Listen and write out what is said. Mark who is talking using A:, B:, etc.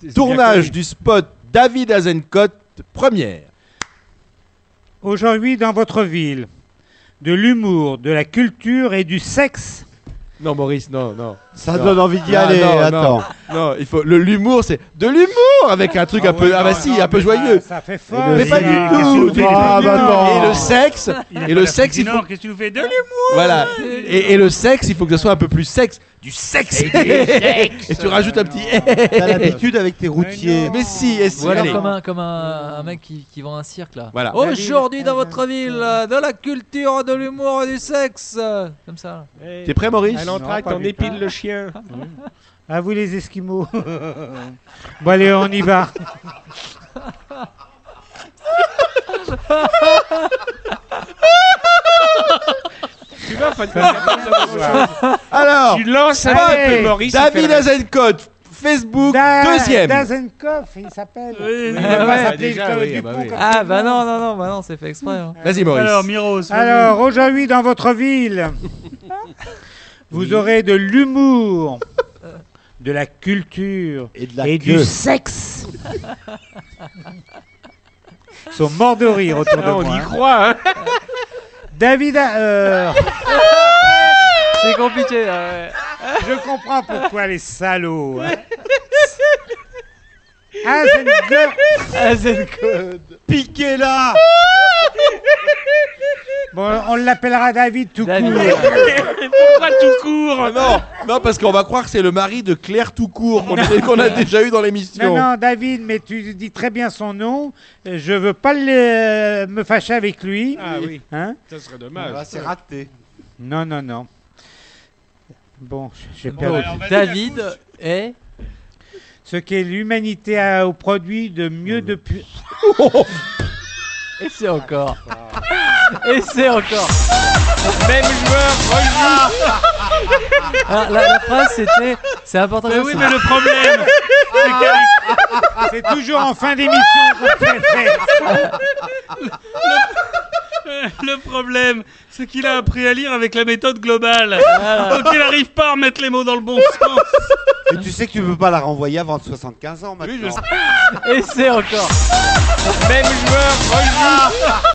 A: Tournage du spot David Azencott, première.
B: Aujourd'hui, dans votre ville, de l'humour, de la culture et du sexe.
A: Non, Maurice, non.
C: Ça donne envie d'y aller, attends.
A: Non, il faut l'humour, c'est de l'humour avec un truc un peu, un peu joyeux.
B: Ça fait fort.
A: Mais pas du tout. Et le sexe, il faut.
D: Qu'est-ce que tu nous fais de l'humour?
A: Voilà. Et le sexe, il faut que ce soit un peu plus sexe. Du sexe. Et tu rajoutes un petit.
C: T'as l'habitude avec tes routiers.
A: Mais si, et si.
E: Ou alors
A: Allez.
E: comme un mec qui vend un cirque là.
A: Voilà.
E: Aujourd'hui dans votre ville, de la culture, de l'humour et du sexe. Comme ça.
A: T'es prêt, Maurice?
D: À l'entracte, on épile le chien.
B: À vous les Esquimaux. Bon allez, on y va.
D: Tu vas pas
A: Alors,
D: tu lances un
B: Allez,
D: peu Maurice.
A: David Azencott, Facebook, deuxième.
B: Dazenkopf, il s'appelle.
D: Oui,
B: Il va pas s'appeler
D: déjà, oui,
B: Dupont
D: bah oui.
B: comme
E: Ah
B: tout
E: bah
B: le monde.
E: non, c'est fait exprès. Hein.
A: Vas-y, Maurice.
D: Alors, Miros.
B: Alors, aujourd'hui, dans votre ville, vous aurez de l'humour, de la culture
C: Et de la
B: et
C: queue.
B: du sexe. Ils sont morts de rire autour de
D: on
B: moi.
D: y croit, hein.
B: David,
E: C'est compliqué. Ouais.
B: je comprends pourquoi les salauds. Hein.
E: Azencott.
C: Piqué là.
B: Bon, on l'appellera David tout
E: David.
B: court.
D: Pourquoi tout court?
A: Non, parce qu'on va croire que c'est le mari de Claire Toucourt qu'on a déjà eu dans l'émission.
B: Non, David, mais tu dis très bien son nom. Je veux pas me fâcher avec lui.
D: Ah oui,
B: Hein?
D: ça serait dommage.
C: C'est raté.
B: Non. Bon, j'ai
E: Bon,
B: perdu.
E: David est.
B: Ce qu'est l'humanité a au produit de mieux depuis.
E: Et c'est encore. Et c'est encore.
D: Même joueur, rejoue.
E: Alors, la phrase c'était. C'est important.
D: Mais
E: que
D: oui,
E: ça-
D: mais le problème,
B: C'est toujours en fin d'émission qu'on fait faire.
D: le problème, c'est qu'il a appris à lire avec la méthode globale. Donc il n'arrive pas à remettre les mots dans le bon sens.
C: Et tu sais que tu peux pas la renvoyer avant de 75 ans maintenant.
D: Oui, je sais.
E: Et c'est encore.
D: Même joueur, rejoue.